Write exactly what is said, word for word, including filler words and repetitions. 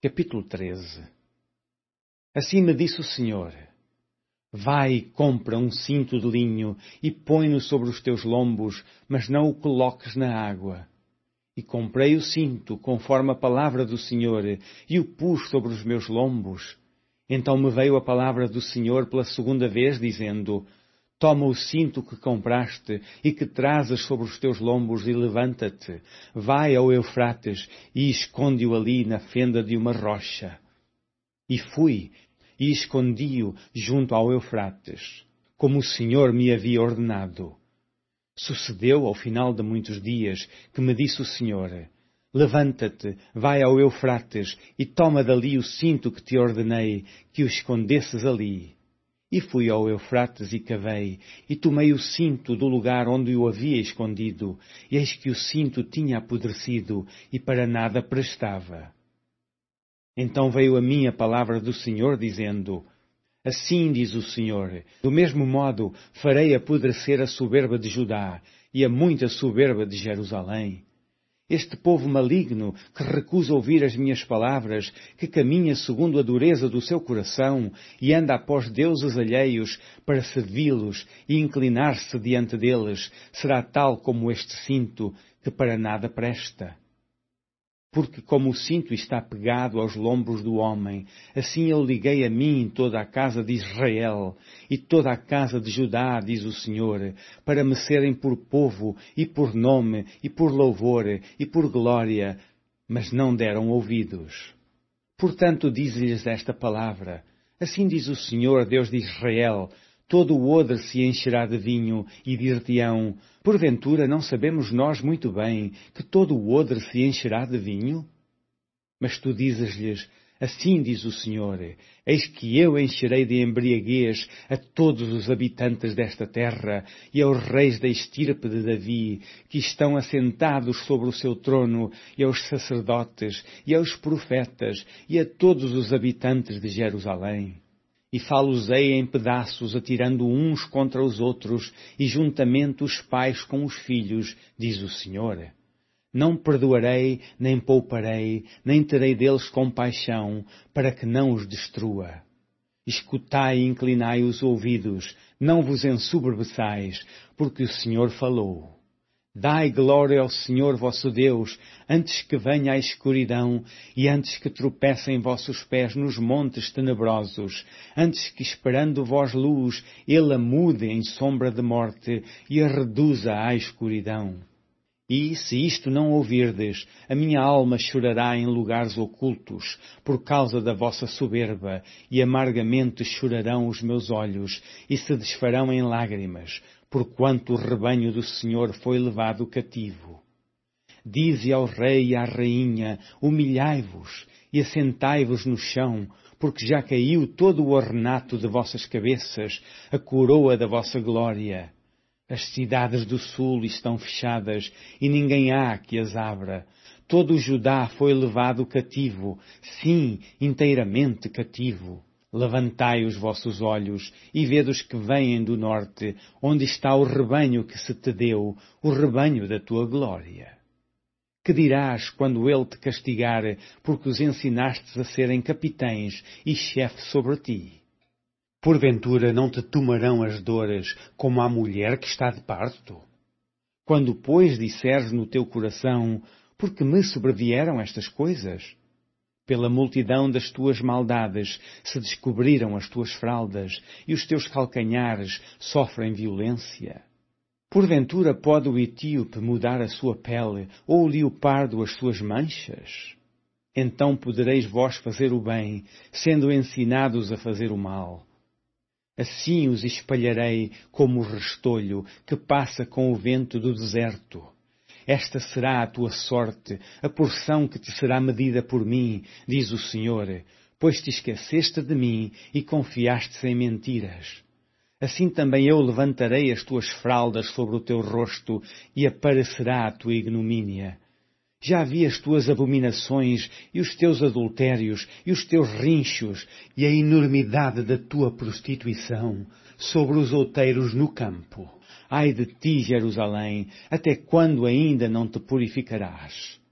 Capítulo treze. Assim me disse o Senhor: Vai e compra um cinto de linho e põe-no sobre os teus lombos, mas não o coloques na água. E comprei o cinto, conforme a palavra do Senhor, e o pus sobre os meus lombos. Então me veio a palavra do Senhor pela segunda vez, dizendo: Toma o cinto que compraste e que trazes sobre os teus lombos e levanta-te, vai ao Eufrates e esconde-o ali na fenda de uma rocha. E fui e escondi-o junto ao Eufrates, como o Senhor me havia ordenado. Sucedeu, ao final de muitos dias, que me disse o Senhor: Levanta-te, vai ao Eufrates e toma dali o cinto que te ordenei, que o escondesses ali. E fui ao Eufrates e cavei, e tomei o cinto do lugar onde o havia escondido, e eis que o cinto tinha apodrecido, e para nada prestava. Então veio a mim a palavra do Senhor, dizendo: Assim diz o Senhor, do mesmo modo farei apodrecer a soberba de Judá, e a muita soberba de Jerusalém. Este povo maligno, que recusa ouvir as minhas palavras, que caminha segundo a dureza do seu coração, e anda após deuses alheios para servi-los e inclinar-se diante deles, será tal como este cinto, que para nada presta. Porque como o cinto está pegado aos lombos do homem, assim eu liguei a mim toda a casa de Israel e toda a casa de Judá, diz o Senhor, para me serem por povo e por nome e por louvor e por glória, mas não deram ouvidos. Portanto, dize-lhes esta palavra: Assim diz o Senhor, Deus de Israel: Todo o odre se encherá de vinho, e dir-te-ão: Porventura não sabemos nós muito bem que todo o odre se encherá de vinho? Mas tu dizes-lhes: Assim diz o Senhor: Eis que eu encherei de embriaguez a todos os habitantes desta terra, e aos reis da estirpe de Davi, que estão assentados sobre o seu trono, e aos sacerdotes, e aos profetas, e a todos os habitantes de Jerusalém. E falo-os-ei em pedaços, atirando uns contra os outros, e juntamente os pais com os filhos, diz o Senhor. Não perdoarei, nem pouparei, nem terei deles compaixão, para que não os destrua. Escutai e inclinai os ouvidos, não vos ensoberbeçais, porque o Senhor falou. Dai glória ao Senhor vosso Deus, antes que venha a escuridão, e antes que tropecem vossos pés nos montes tenebrosos, antes que, esperando vós luz, ele a mude em sombra de morte, e a reduza à escuridão. E, se isto não ouvirdes, a minha alma chorará em lugares ocultos, por causa da vossa soberba, e amargamente chorarão os meus olhos, e se desfarão em lágrimas, porquanto o rebanho do Senhor foi levado cativo. Dize ao rei e à rainha: Humilhai-vos, e assentai-vos no chão, porque já caiu todo o ornato de vossas cabeças, a coroa da vossa glória. As cidades do sul estão fechadas, e ninguém há que as abra. Todo o Judá foi levado cativo, sim, inteiramente cativo. Levantai os vossos olhos, e vede os que vêm do norte, onde está o rebanho que se te deu, o rebanho da tua glória. Que dirás quando ele te castigar, porque os ensinastes a serem capitães e chefe sobre ti? Porventura não te tomarão as dores como a mulher que está de parto? Quando, pois, disseres no teu coração: Por que me sobrevieram estas coisas? Pela multidão das tuas maldades se descobriram as tuas fraldas, e os teus calcanhares sofrem violência. Porventura pode o etíope mudar a sua pele, ou o leopardo as suas manchas? Então podereis vós fazer o bem, sendo ensinados a fazer o mal. Assim os espalharei como o restolho que passa com o vento do deserto. Esta será a tua sorte, a porção que te será medida por mim, diz o Senhor, pois te esqueceste de mim e confiaste em mentiras. Assim também eu levantarei as tuas fraldas sobre o teu rosto e aparecerá a tua ignomínia. Já vi as tuas abominações e os teus adultérios e os teus rinchos e a enormidade da tua prostituição sobre os outeiros no campo. Ai de ti, Jerusalém, até quando ainda não te purificarás?